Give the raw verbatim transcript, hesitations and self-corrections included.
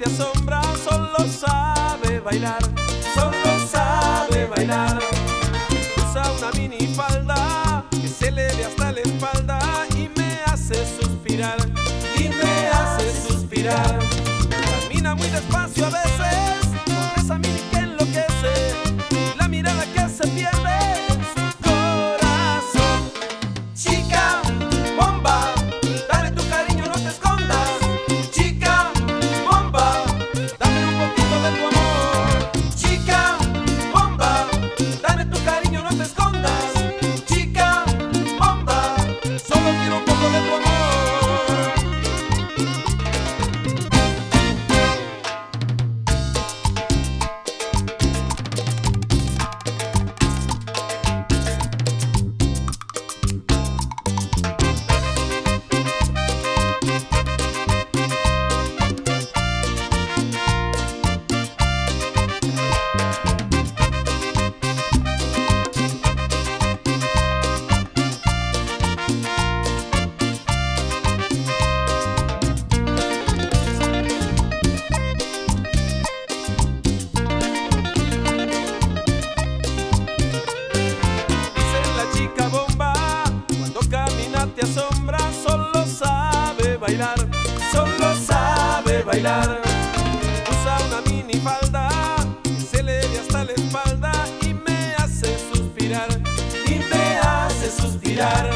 te asombra, solo sabe bailar, solo sabe bailar. Usa una minifalda que se le ve hasta la espalda y me hace suspirar, y me hace suspirar. Camina muy despacio a veces, con esa mini que enloquece, y la mirada que se pierde en su corazón. Chica bomba, dale tu cariño, no te escondas. Chica bomba, dame un poquito de tu amor. Chica bomba, dame tu cariño, no te escondas. Chica bomba, solo quiero un poco de tu amor. Te asombra, solo sabe bailar, solo sabe bailar. Usa una minifalda que se le ve hasta la espalda y me hace suspirar, y me hace suspirar.